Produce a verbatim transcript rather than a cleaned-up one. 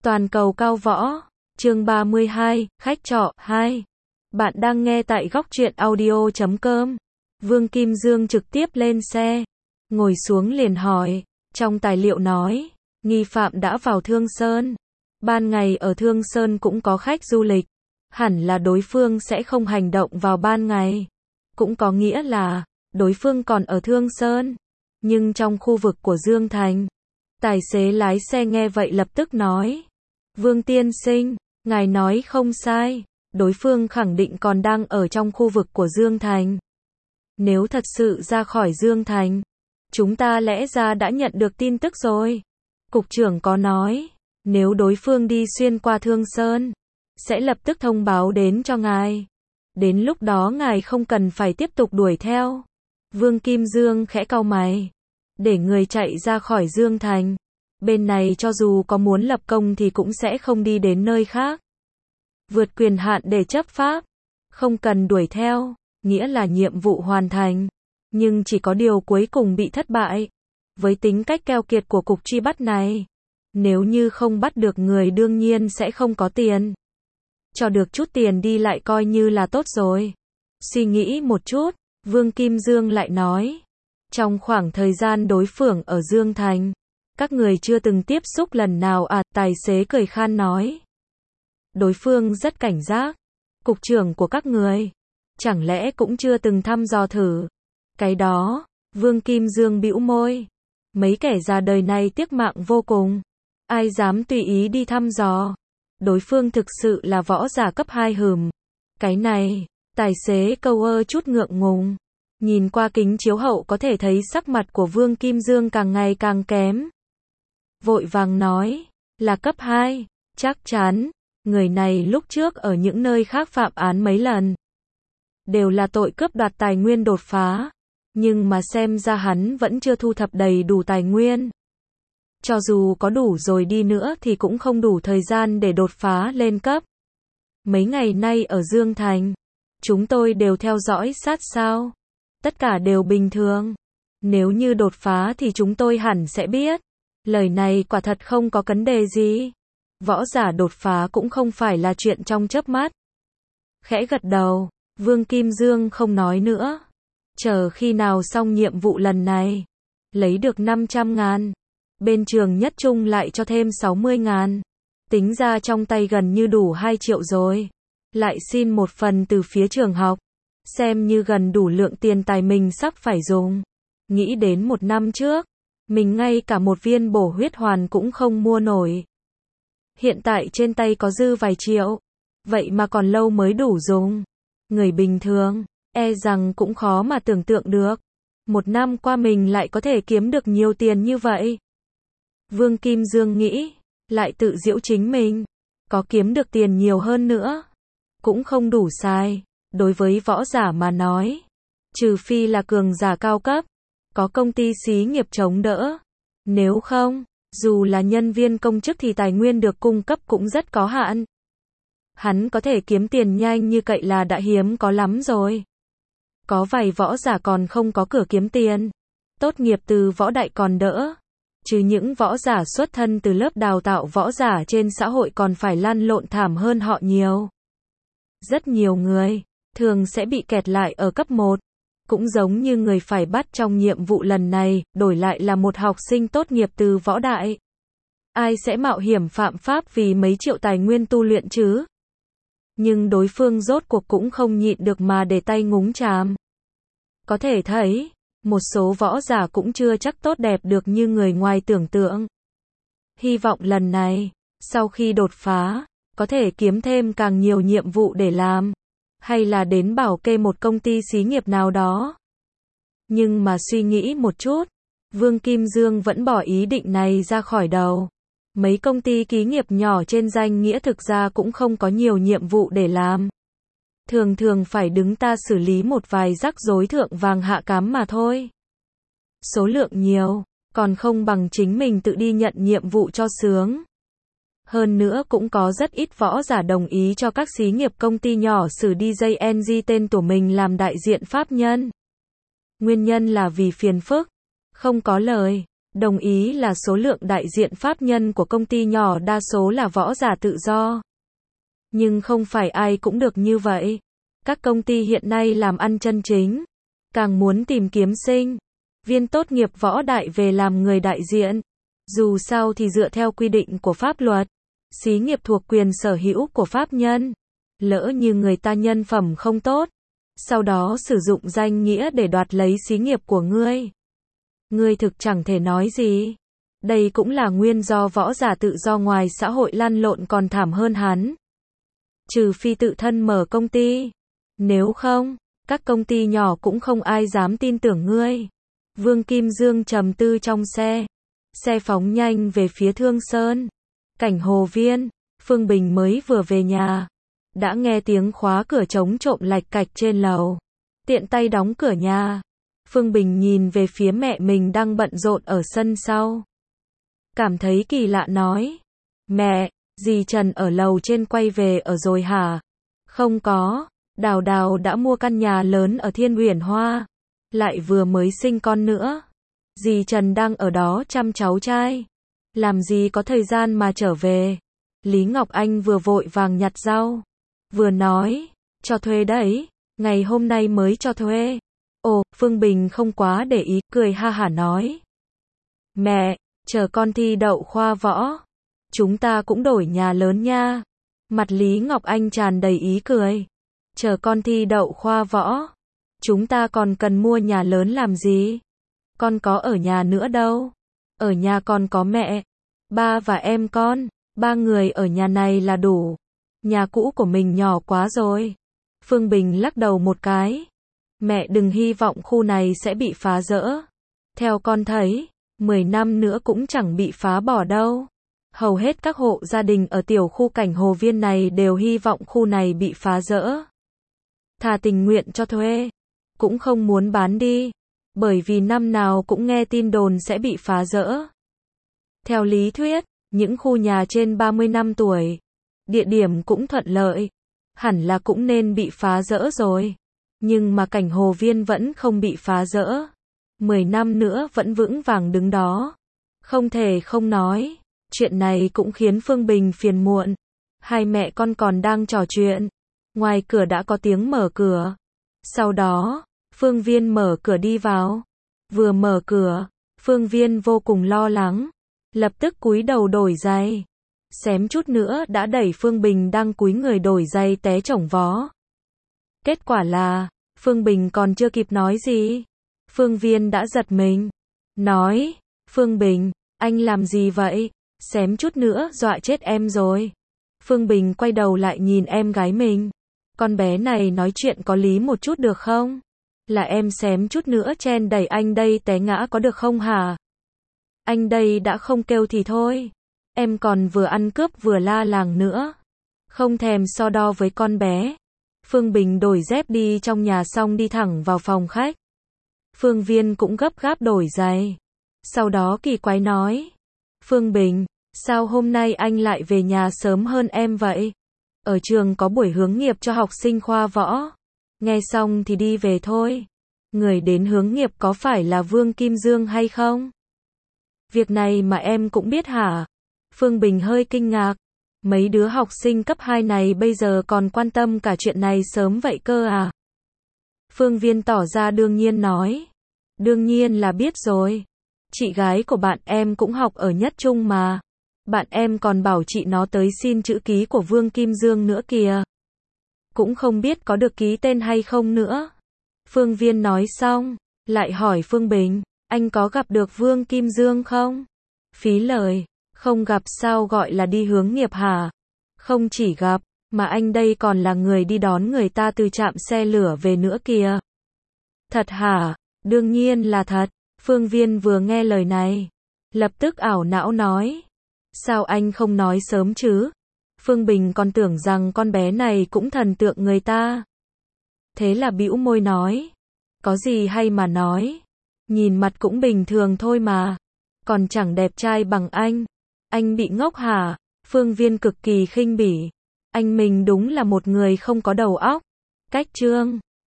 Toàn cầu cao võ, chương ba mươi hai, khách trọ hai. Bạn đang nghe tại góc truyện audio chấm com. Vương Kim Dương trực tiếp lên xe, ngồi xuống liền hỏi, trong tài liệu nói, nghi phạm đã vào Thương Sơn. Ban ngày ở Thương Sơn cũng có khách du lịch, hẳn là đối phương sẽ không hành động vào ban ngày. Cũng có nghĩa là, đối phương còn ở Thương Sơn, nhưng trong khu vực của Dương Thành. Tài xế lái xe nghe vậy lập tức nói, Vương tiên sinh, ngài nói không sai, đối phương khẳng định còn đang ở trong khu vực của Dương Thành. Nếu thật sự ra khỏi Dương Thành, chúng ta lẽ ra đã nhận được tin tức rồi. Cục trưởng có nói, nếu đối phương đi xuyên qua Thương Sơn, sẽ lập tức thông báo đến cho ngài. Đến lúc đó ngài không cần phải tiếp tục đuổi theo. Vương Kim Dương khẽ cau mày, để người chạy ra khỏi Dương Thành. Bên này cho dù có muốn lập công thì cũng sẽ không đi đến nơi khác. Vượt quyền hạn để chấp pháp, không cần đuổi theo, nghĩa là nhiệm vụ hoàn thành. Nhưng chỉ có điều cuối cùng bị thất bại. Với tính cách keo kiệt của cục truy bắt này, nếu như không bắt được người đương nhiên sẽ không có tiền. Cho được chút tiền đi lại coi như là tốt rồi. Suy nghĩ một chút, Vương Kim Dương lại nói, trong khoảng thời gian đối phương ở Dương Thành, các người chưa từng tiếp xúc lần nào à? Tài xế cười khan nói, đối phương rất cảnh giác. Cục trưởng của các người, chẳng lẽ cũng chưa từng thăm dò thử? Cái đó, Vương Kim Dương bĩu môi, mấy kẻ già đời này tiếc mạng vô cùng, ai dám tùy ý đi thăm dò. Đối phương thực sự là võ giả cấp hai hừm. Cái này, tài xế câu ơ chút ngượng ngùng. Nhìn qua kính chiếu hậu có thể thấy sắc mặt của Vương Kim Dương càng ngày càng kém. Vội vàng nói, là cấp hai, chắc chắn, người này lúc trước ở những nơi khác phạm án mấy lần. Đều là tội cướp đoạt tài nguyên đột phá. Nhưng mà xem ra hắn vẫn chưa thu thập đầy đủ tài nguyên. Cho dù có đủ rồi đi nữa thì cũng không đủ thời gian để đột phá lên cấp. Mấy ngày nay ở Dương Thành, chúng tôi đều theo dõi sát sao. Tất cả đều bình thường. Nếu như đột phá thì chúng tôi hẳn sẽ biết. Lời này quả thật không có vấn đề gì. Võ giả đột phá cũng không phải là chuyện trong chớp mắt. Khẽ gật đầu, Vương Kim Dương không nói nữa. Chờ khi nào xong nhiệm vụ lần này, lấy được năm trăm ngàn. Bên trường nhất trung lại cho thêm sáu mươi ngàn. Tính ra trong tay gần như đủ hai triệu rồi. Lại xin một phần từ phía trường học. Xem như gần đủ lượng tiền tài mình sắp phải dùng. Nghĩ đến một năm trước, mình ngay cả một viên bổ huyết hoàn cũng không mua nổi. Hiện tại trên tay có dư vài triệu. Vậy mà còn lâu mới đủ dùng. Người bình thường, e rằng cũng khó mà tưởng tượng được. Một năm qua mình lại có thể kiếm được nhiều tiền như vậy. Vương Kim Dương nghĩ, lại tự giễu chính mình. Có kiếm được tiền nhiều hơn nữa, cũng không đủ xài. Đối với võ giả mà nói, trừ phi là cường giả cao cấp, có công ty xí nghiệp chống đỡ. Nếu không, dù là nhân viên công chức thì tài nguyên được cung cấp cũng rất có hạn. Hắn có thể kiếm tiền nhanh như vậy là đã hiếm có lắm rồi. Có vài võ giả còn không có cửa kiếm tiền. Tốt nghiệp từ võ đại còn đỡ. Chứ những võ giả xuất thân từ lớp đào tạo võ giả trên xã hội còn phải lăn lộn thảm hơn họ nhiều. Rất nhiều người, thường sẽ bị kẹt lại ở cấp một. Cũng giống như người phải bắt trong nhiệm vụ lần này, đổi lại là một học sinh tốt nghiệp từ võ đại. Ai sẽ mạo hiểm phạm pháp vì mấy triệu tài nguyên tu luyện chứ? Nhưng đối phương rốt cuộc cũng không nhịn được mà để tay ngúng chàm. Có thể thấy, một số võ giả cũng chưa chắc tốt đẹp được như người ngoài tưởng tượng. Hy vọng lần này, sau khi đột phá, có thể kiếm thêm càng nhiều nhiệm vụ để làm. Hay là đến bảo kê một công ty xí nghiệp nào đó. Nhưng mà suy nghĩ một chút, Vương Kim Dương vẫn bỏ ý định này ra khỏi đầu. Mấy công ty ký nghiệp nhỏ trên danh nghĩa thực ra cũng không có nhiều nhiệm vụ để làm. Thường thường phải đứng ta xử lý một vài rắc rối thượng vàng hạ cám mà thôi. Số lượng nhiều, còn không bằng chính mình tự đi nhận nhiệm vụ cho sướng. Hơn nữa cũng có rất ít võ giả đồng ý cho các xí nghiệp công ty nhỏ xử đi gi en giê tên của mình làm đại diện pháp nhân. Nguyên nhân là vì phiền phức, không có lời. Đồng ý là số lượng đại diện pháp nhân của công ty nhỏ đa số là võ giả tự do. Nhưng không phải ai cũng được như vậy. Các công ty hiện nay làm ăn chân chính, càng muốn tìm kiếm sinh viên tốt nghiệp võ đại về làm người đại diện. Dù sao thì dựa theo quy định của pháp luật, xí nghiệp thuộc quyền sở hữu của pháp nhân. Lỡ như người ta nhân phẩm không tốt, sau đó sử dụng danh nghĩa để đoạt lấy xí nghiệp của ngươi, ngươi thực chẳng thể nói gì. Đây cũng là nguyên do võ giả tự do ngoài xã hội lăn lộn còn thảm hơn hắn. Trừ phi tự thân mở công ty. Nếu không, các công ty nhỏ cũng không ai dám tin tưởng ngươi. Vương Kim Dương trầm tư trong xe. Xe phóng nhanh về phía Thương Sơn. Cảnh Hồ Viên, Phương Bình mới vừa về nhà. Đã nghe tiếng khóa cửa trống trộm lạch cạch trên lầu. Tiện tay đóng cửa nhà. Phương Bình nhìn về phía mẹ mình đang bận rộn ở sân sau. Cảm thấy kỳ lạ nói. Mẹ, dì Trần ở lầu trên quay về ở rồi hả? Không có, Đào Đào đã mua căn nhà lớn ở Thiên Uyển Hoa. Lại vừa mới sinh con nữa. Dì Trần đang ở đó chăm cháu trai. Làm gì có thời gian mà trở về. Lý Ngọc Anh vừa vội vàng nhặt rau. Vừa nói, cho thuê đấy, ngày hôm nay mới cho thuê. Ồ, Phương Bình không quá để ý, cười ha hả nói. Mẹ, chờ con thi đậu khoa võ. Chúng ta cũng đổi nhà lớn nha. Mặt Lý Ngọc Anh tràn đầy ý cười. Chờ con thi đậu khoa võ. Chúng ta còn cần mua nhà lớn làm gì? Con có ở nhà nữa đâu. Ở nhà con có mẹ, ba và em con. Ba người ở nhà này là đủ. Nhà cũ của mình nhỏ quá rồi. Phương Bình lắc đầu một cái. Mẹ đừng hy vọng khu này sẽ bị phá rỡ. Theo con thấy, mười năm nữa cũng chẳng bị phá bỏ đâu. Hầu hết các hộ gia đình ở tiểu khu Cảnh Hồ Viên này đều hy vọng khu này bị phá rỡ. Thà tình nguyện cho thuê, cũng không muốn bán đi. Bởi vì năm nào cũng nghe tin đồn sẽ bị phá rỡ. Theo lý thuyết, những khu nhà trên ba mươi năm tuổi, địa điểm cũng thuận lợi, hẳn là cũng nên bị phá rỡ rồi. Nhưng mà Cảnh Hồ Viên vẫn không bị phá rỡ. mười năm nữa vẫn vững vàng đứng đó. Không thể không nói, chuyện này cũng khiến Phương Bình phiền muộn. Hai mẹ con còn đang trò chuyện. Ngoài cửa đã có tiếng mở cửa. Sau đó, Phương Viên mở cửa đi vào. Vừa mở cửa, Phương Viên vô cùng lo lắng. Lập tức cúi đầu đổi giày. Xém chút nữa đã đẩy Phương Bình đang cúi người đổi giày té chổng vó. Kết quả là, Phương Bình còn chưa kịp nói gì. Phương Viên đã giật mình. Nói, Phương Bình, anh làm gì vậy? Xém chút nữa dọa chết em rồi. Phương Bình quay đầu lại nhìn em gái mình. Con bé này nói chuyện có lý một chút được không? Là em xém chút nữa chen đẩy anh đây té ngã có được không hả? Anh đây đã không kêu thì thôi. Em còn vừa ăn cướp vừa la làng nữa. Không thèm so đo với con bé. Phương Bình đổi dép đi trong nhà xong đi thẳng vào phòng khách. Phương Viên cũng gấp gáp đổi giày. Sau đó kỳ quái nói. Phương Bình, sao hôm nay anh lại về nhà sớm hơn em vậy? Ở trường có buổi hướng nghiệp cho học sinh khoa võ. Nghe xong thì đi về thôi. Người đến hướng nghiệp có phải là Vương Kim Dương hay không? Việc này mà em cũng biết hả? Phương Bình hơi kinh ngạc. Mấy đứa học sinh cấp hai này bây giờ còn quan tâm cả chuyện này sớm vậy cơ à? Phương Viên tỏ ra đương nhiên nói. Đương nhiên là biết rồi. Chị gái của bạn em cũng học ở Nhất Trung mà. Bạn em còn bảo chị nó tới xin chữ ký của Vương Kim Dương nữa kìa. Cũng không biết có được ký tên hay không nữa. Phương Viên nói xong, lại hỏi Phương Bình, anh có gặp được Vương Kim Dương không? Phí lời, không gặp sao gọi là đi hướng nghiệp hả? Không chỉ gặp, mà anh đây còn là người đi đón người ta từ trạm xe lửa về nữa kìa. Thật hả? Đương nhiên là thật. Phương Viên vừa nghe lời này, lập tức ảo não nói. Sao anh không nói sớm chứ? Phương Bình còn tưởng rằng con bé này cũng thần tượng người ta. Thế là bĩu môi nói. Có gì hay mà nói. Nhìn mặt cũng bình thường thôi mà. Còn chẳng đẹp trai bằng anh. Anh bị ngốc hả? Phương Viên cực kỳ khinh bỉ. Anh mình đúng là một người không có đầu óc. Cách chương